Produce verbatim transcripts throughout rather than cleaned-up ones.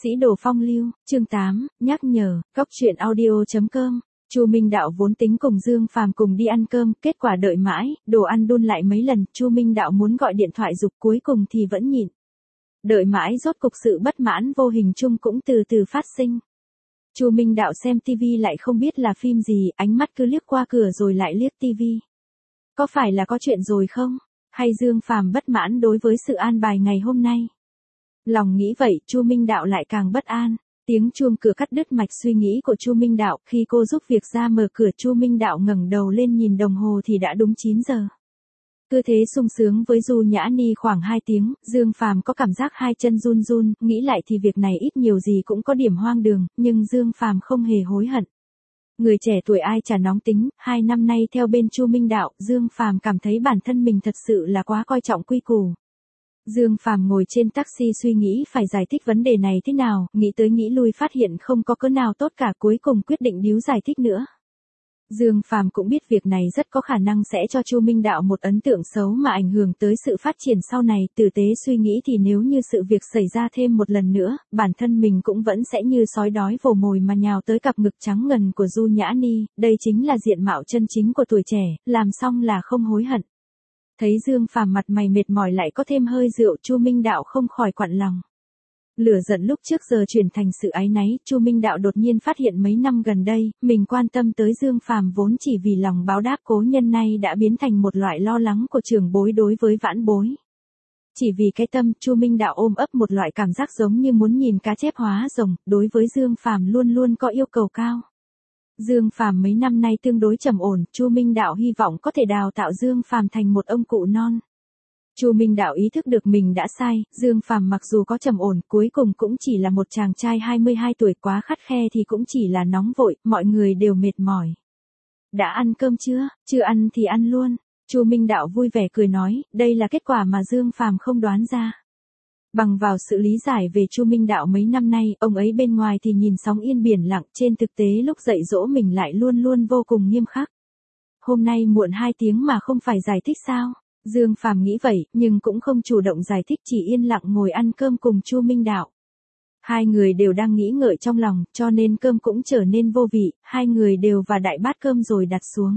Sĩ đồ phong lưu, chương tám, nhắc nhở, góc truyện audio chấm com. Chu Minh Đạo vốn tính cùng Dương Phàm cùng đi ăn cơm, kết quả đợi mãi, đồ ăn đun lại mấy lần, Chu Minh Đạo muốn gọi điện thoại giục cuối cùng thì vẫn nhịn. Đợi mãi rốt cục sự bất mãn vô hình chung cũng từ từ phát sinh. Chu Minh Đạo xem tivi lại không biết là phim gì, ánh mắt cứ liếc qua cửa rồi lại liếc tivi. Có phải là có chuyện rồi không? Hay Dương Phàm bất mãn đối với sự an bài ngày hôm nay? Lòng nghĩ vậy, Chu Minh Đạo lại càng bất an. Tiếng chuông cửa cắt đứt mạch suy nghĩ của Chu Minh Đạo, khi cô giúp việc ra mở cửa, Chu Minh Đạo ngẩng đầu lên nhìn đồng hồ thì đã đúng chín giờ. Cứ thế sung sướng với Du Nhã Ni khoảng hai tiếng, Dương Phàm có cảm giác hai chân run run, nghĩ lại thì việc này ít nhiều gì cũng có điểm hoang đường, nhưng Dương Phàm không hề hối hận. Người trẻ tuổi ai chả nóng tính, hai năm nay theo bên Chu Minh Đạo, Dương Phàm cảm thấy bản thân mình thật sự là quá coi trọng quy củ. Dương Phàm ngồi trên taxi suy nghĩ phải giải thích vấn đề này thế nào, nghĩ tới nghĩ lui phát hiện không có cớ nào tốt cả, cuối cùng quyết định điếu giải thích nữa. Dương Phàm cũng biết việc này rất có khả năng sẽ cho Chu Minh Đạo một ấn tượng xấu mà ảnh hưởng tới sự phát triển sau này, tử tế suy nghĩ thì nếu như sự việc xảy ra thêm một lần nữa, bản thân mình cũng vẫn sẽ như sói đói vồ mồi mà nhào tới cặp ngực trắng ngần của Du Nhã Ni, đây chính là diện mạo chân chính của tuổi trẻ, làm xong là không hối hận. Thấy Dương Phàm mặt mày mệt mỏi lại có thêm hơi rượu, Chu Minh Đạo không khỏi quặn lòng. Lửa giận lúc trước giờ chuyển thành sự áy náy, Chu Minh Đạo đột nhiên phát hiện mấy năm gần đây, mình quan tâm tới Dương Phàm vốn chỉ vì lòng báo đáp cố nhân nay đã biến thành một loại lo lắng của trưởng bối đối với vãn bối. Chỉ vì cái tâm, Chu Minh Đạo ôm ấp một loại cảm giác giống như muốn nhìn cá chép hóa rồng, đối với Dương Phàm luôn luôn có yêu cầu cao. Dương Phàm mấy năm nay tương đối trầm ổn, Chu Minh Đạo hy vọng có thể đào tạo Dương Phàm thành một ông cụ non. Chu Minh Đạo ý thức được mình đã sai, Dương Phàm mặc dù có trầm ổn, cuối cùng cũng chỉ là một chàng trai hai mươi hai tuổi, quá khắt khe thì cũng chỉ là nóng vội, mọi người đều mệt mỏi. Đã ăn cơm chưa? Chưa ăn thì ăn luôn. Chu Minh Đạo vui vẻ cười nói, đây là kết quả mà Dương Phàm không đoán ra. Bằng vào sự lý giải về Chu Minh Đạo mấy năm nay, ông ấy bên ngoài thì nhìn sóng yên biển lặng, trên thực tế lúc dạy dỗ mình lại luôn luôn vô cùng nghiêm khắc. Hôm nay muộn hai tiếng mà không phải giải thích sao? Dương Phàm nghĩ vậy, nhưng cũng không chủ động giải thích, chỉ yên lặng ngồi ăn cơm cùng Chu Minh Đạo. Hai người đều đang nghĩ ngợi trong lòng, cho nên cơm cũng trở nên vô vị, hai người đều và đại bát cơm rồi đặt xuống.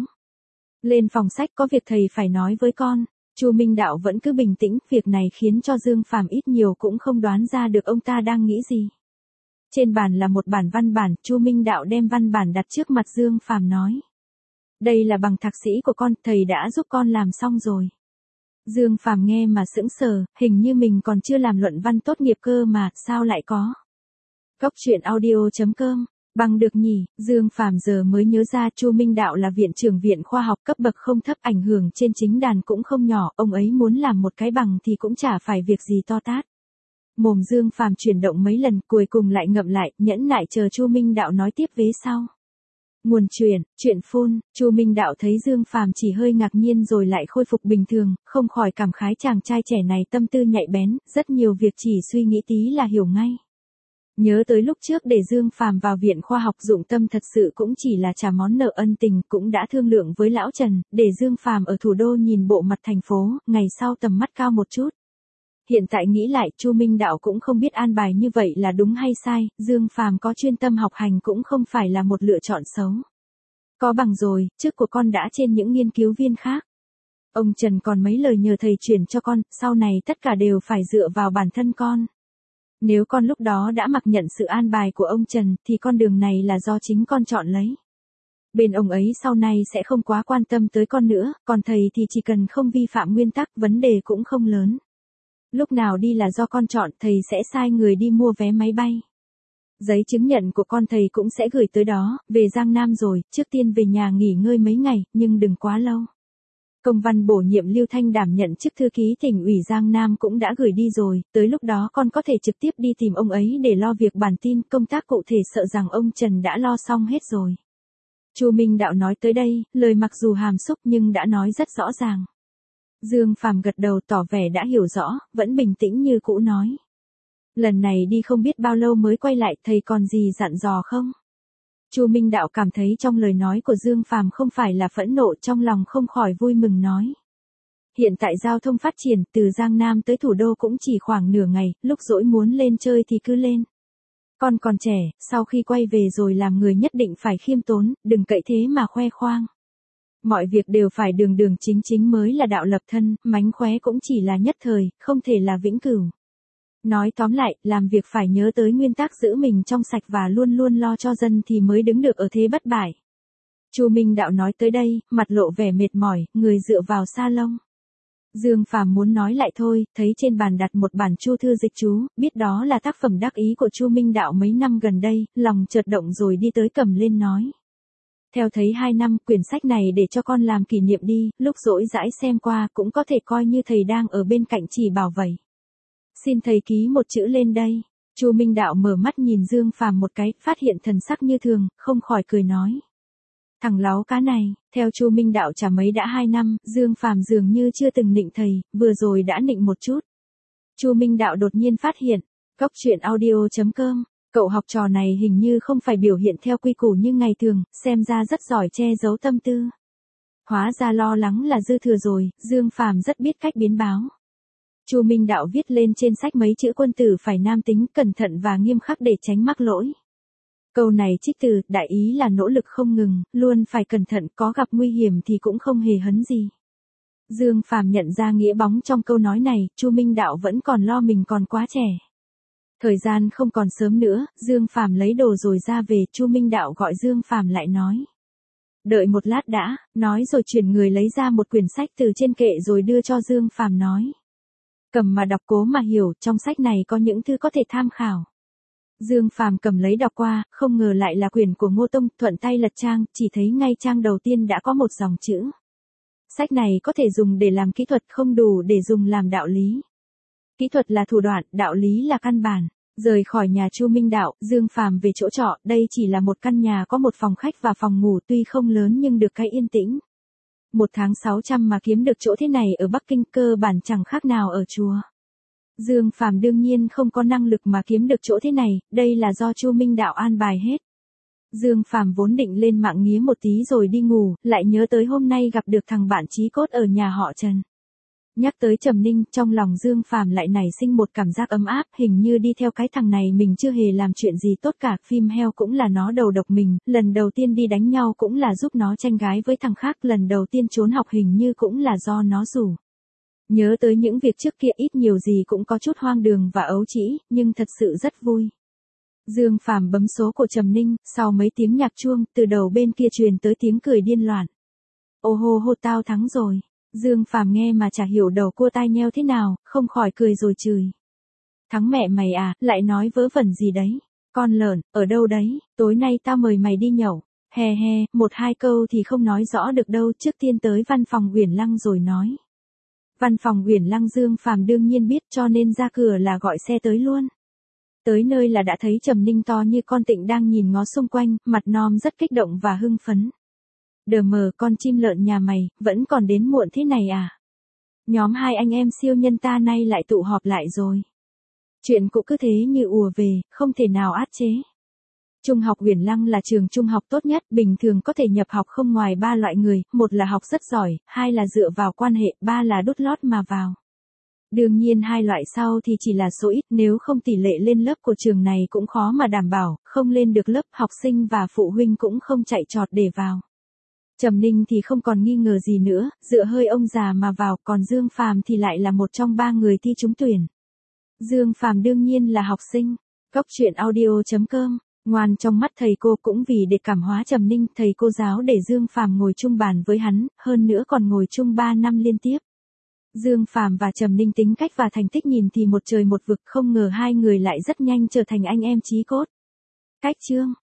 Lên phòng sách, có việc thầy phải nói với con. Chu Minh Đạo vẫn cứ bình tĩnh, việc này khiến cho Dương Phàm ít nhiều cũng không đoán ra được ông ta đang nghĩ gì. Trên bàn là một bản văn bản, Chu Minh Đạo đem văn bản đặt trước mặt Dương Phàm nói. Đây là bằng thạc sĩ của con, thầy đã giúp con làm xong rồi. Dương Phàm nghe mà sững sờ, hình như mình còn chưa làm luận văn tốt nghiệp cơ mà, sao lại có. Góc truyện audio chấm com. Bằng được nhỉ, Dương Phàm giờ mới nhớ ra Chu Minh Đạo là viện trưởng viện khoa học cấp bậc không thấp, ảnh hưởng trên chính đàn cũng không nhỏ, ông ấy muốn làm một cái bằng thì cũng chả phải việc gì to tát. Mồm Dương Phàm chuyển động mấy lần, cuối cùng lại ngậm lại, nhẫn nại chờ Chu Minh Đạo nói tiếp vế sau. Nguồn truyền, chuyện phun, Chu Minh Đạo thấy Dương Phàm chỉ hơi ngạc nhiên rồi lại khôi phục bình thường, không khỏi cảm khái chàng trai trẻ này tâm tư nhạy bén, rất nhiều việc chỉ suy nghĩ tí là hiểu ngay. Nhớ tới lúc trước để Dương Phàm vào viện khoa học dụng tâm thật sự cũng chỉ là trả món nợ ân tình, cũng đã thương lượng với lão Trần, để Dương Phàm ở thủ đô nhìn bộ mặt thành phố, ngày sau tầm mắt cao một chút. Hiện tại nghĩ lại, Chu Minh Đạo cũng không biết an bài như vậy là đúng hay sai, Dương Phàm có chuyên tâm học hành cũng không phải là một lựa chọn xấu. Có bằng rồi, trước của con đã trên những nghiên cứu viên khác. Ông Trần còn mấy lời nhờ thầy chuyển cho con, sau này tất cả đều phải dựa vào bản thân con. Nếu con lúc đó đã mặc nhận sự an bài của ông Trần, thì con đường này là do chính con chọn lấy. Bên ông ấy sau này sẽ không quá quan tâm tới con nữa, còn thầy thì chỉ cần không vi phạm nguyên tắc, vấn đề cũng không lớn. Lúc nào đi là do con chọn, thầy sẽ sai người đi mua vé máy bay. Giấy chứng nhận của con thầy cũng sẽ gửi tới đó, về Giang Nam rồi, trước tiên về nhà nghỉ ngơi mấy ngày, nhưng đừng quá lâu. Công văn bổ nhiệm Lưu Thanh đảm nhận chức thư ký tỉnh ủy Giang Nam cũng đã gửi đi rồi, tới lúc đó con có thể trực tiếp đi tìm ông ấy để lo việc bản tin, công tác cụ thể sợ rằng ông Trần đã lo xong hết rồi. Chu Minh Đạo nói tới đây, lời mặc dù hàm xúc nhưng đã nói rất rõ ràng. Dương Phàm gật đầu tỏ vẻ đã hiểu rõ, vẫn bình tĩnh như cũ nói. Lần này đi không biết bao lâu mới quay lại, thầy còn gì dặn dò không? Chu Minh Đạo cảm thấy trong lời nói của Dương Phàm không phải là phẫn nộ, trong lòng không khỏi vui mừng nói. Hiện tại giao thông phát triển, từ Giang Nam tới thủ đô cũng chỉ khoảng nửa ngày, lúc rỗi muốn lên chơi thì cứ lên. Con còn trẻ, sau khi quay về rồi làm người nhất định phải khiêm tốn, đừng cậy thế mà khoe khoang. Mọi việc đều phải đường đường chính chính mới là đạo lập thân, mánh khóe cũng chỉ là nhất thời, không thể là vĩnh cửu. Nói tóm lại, làm việc phải nhớ tới nguyên tắc giữ mình trong sạch và luôn luôn lo cho dân thì mới đứng được ở thế bất bại. Chu Minh Đạo nói tới đây, mặt lộ vẻ mệt mỏi, người dựa vào sa lông. Dương Phàm muốn nói lại thôi, thấy trên bàn đặt một bản Chu thư dịch chú, biết đó là tác phẩm đắc ý của Chu Minh Đạo mấy năm gần đây, lòng chợt động rồi đi tới cầm lên nói. Theo thấy hai năm, quyển sách này để cho con làm kỷ niệm đi, lúc rỗi rãi xem qua cũng có thể coi như thầy đang ở bên cạnh chỉ bảo vậy. Xin thầy ký một chữ lên đây. Chu Minh Đạo mở mắt nhìn Dương Phàm một cái, phát hiện thần sắc như thường, không khỏi cười nói. Thằng láo cá này, theo Chu Minh Đạo chả mấy đã hai năm, Dương Phàm dường như chưa từng nịnh thầy, vừa rồi đã nịnh một chút. Chu Minh Đạo đột nhiên phát hiện, Cóc Truyện Audio chấm com, cậu học trò này hình như không phải biểu hiện theo quy củ như ngày thường, xem ra rất giỏi che giấu tâm tư. Hóa ra lo lắng là dư thừa rồi, Dương Phàm rất biết cách biến báo. Chu Minh Đạo viết lên trên sách mấy chữ quân tử phải nam tính, cẩn thận và nghiêm khắc để tránh mắc lỗi. Câu này trích từ, đại ý là nỗ lực không ngừng, luôn phải cẩn thận, có gặp nguy hiểm thì cũng không hề hấn gì. Dương Phàm nhận ra nghĩa bóng trong câu nói này, Chu Minh Đạo vẫn còn lo mình còn quá trẻ. Thời gian không còn sớm nữa, Dương Phàm lấy đồ rồi ra về, Chu Minh Đạo gọi Dương Phàm lại nói. Đợi một lát đã, nói rồi chuyển người lấy ra một quyển sách từ trên kệ rồi đưa cho Dương Phàm nói. Cầm mà đọc cố mà hiểu, trong sách này có những thứ có thể tham khảo. Dương Phàm cầm lấy đọc qua, không ngờ lại là quyển của Ngô Tông, thuận tay lật trang, chỉ thấy ngay trang đầu tiên đã có một dòng chữ. Sách này có thể dùng để làm kỹ thuật, không đủ để dùng làm đạo lý. Kỹ thuật là thủ đoạn, đạo lý là căn bản. Rời khỏi nhà Chu Minh Đạo, Dương Phàm về chỗ trọ, đây chỉ là một căn nhà có một phòng khách và phòng ngủ, tuy không lớn nhưng được cái yên tĩnh. Một tháng sáu trăm mà kiếm được chỗ thế này ở Bắc Kinh cơ bản chẳng khác nào ở chùa. Dương Phàm đương nhiên không có năng lực mà kiếm được chỗ thế này, đây là do Chu Minh Đạo an bài hết. Dương Phàm vốn định lên mạng nghía một tí rồi đi ngủ, lại nhớ tới hôm nay gặp được thằng bạn chí cốt ở nhà họ Trần. Nhắc tới Trầm Ninh, trong lòng Dương Phàm lại nảy sinh một cảm giác ấm áp, hình như đi theo cái thằng này mình chưa hề làm chuyện gì tốt cả, phim heo cũng là nó đầu độc mình, lần đầu tiên đi đánh nhau cũng là giúp nó tranh gái với thằng khác, lần đầu tiên trốn học hình như cũng là do nó rủ. Nhớ tới những việc trước kia ít nhiều gì cũng có chút hoang đường và ấu trĩ, nhưng thật sự rất vui. Dương Phàm bấm số của Trầm Ninh, sau mấy tiếng nhạc chuông, từ đầu bên kia truyền tới tiếng cười điên loạn. Ô hô hô tao thắng rồi. Dương Phàm nghe mà chả hiểu đầu cua tai nheo thế nào, không khỏi cười rồi chửi. Thắng mẹ mày à, lại nói vớ vẩn gì đấy. Con lợn, ở đâu đấy, tối nay tao mời mày đi nhậu. He he, một hai câu thì không nói rõ được đâu, trước tiên tới văn phòng Uyển Lăng rồi nói. Văn phòng Uyển Lăng Dương Phàm đương nhiên biết, cho nên ra cửa là gọi xe tới luôn. Tới nơi là đã thấy Trầm Ninh to như con tịnh đang nhìn ngó xung quanh, mặt non rất kích động và hưng phấn. Đờ mờ, con chim lợn nhà mày, vẫn còn đến muộn thế này à? Nhóm hai anh em siêu nhân ta nay lại tụ họp lại rồi. Chuyện cũ cứ thế như ùa về, không thể nào át chế. Trung học Uyển Lăng là trường trung học tốt nhất, bình thường có thể nhập học không ngoài ba loại người, một là học rất giỏi, hai là dựa vào quan hệ, ba là đút lót mà vào. Đương nhiên hai loại sau thì chỉ là số ít, nếu không tỷ lệ lên lớp của trường này cũng khó mà đảm bảo, không lên được lớp, học sinh và phụ huynh cũng không chạy trọt để vào. Trầm Ninh thì không còn nghi ngờ gì nữa, dựa hơi ông già mà vào, còn Dương Phàm thì lại là một trong ba người thi trúng tuyển. Dương Phàm đương nhiên là học sinh. Cóc Truyện Audio chấm com, ngoan trong mắt thầy cô cũng vì để cảm hóa Trầm Ninh, thầy cô giáo để Dương Phàm ngồi chung bàn với hắn, hơn nữa còn ngồi chung ba năm liên tiếp. Dương Phàm và Trầm Ninh tính cách và thành tích nhìn thì một trời một vực, không ngờ hai người lại rất nhanh trở thành anh em chí cốt. Cách chương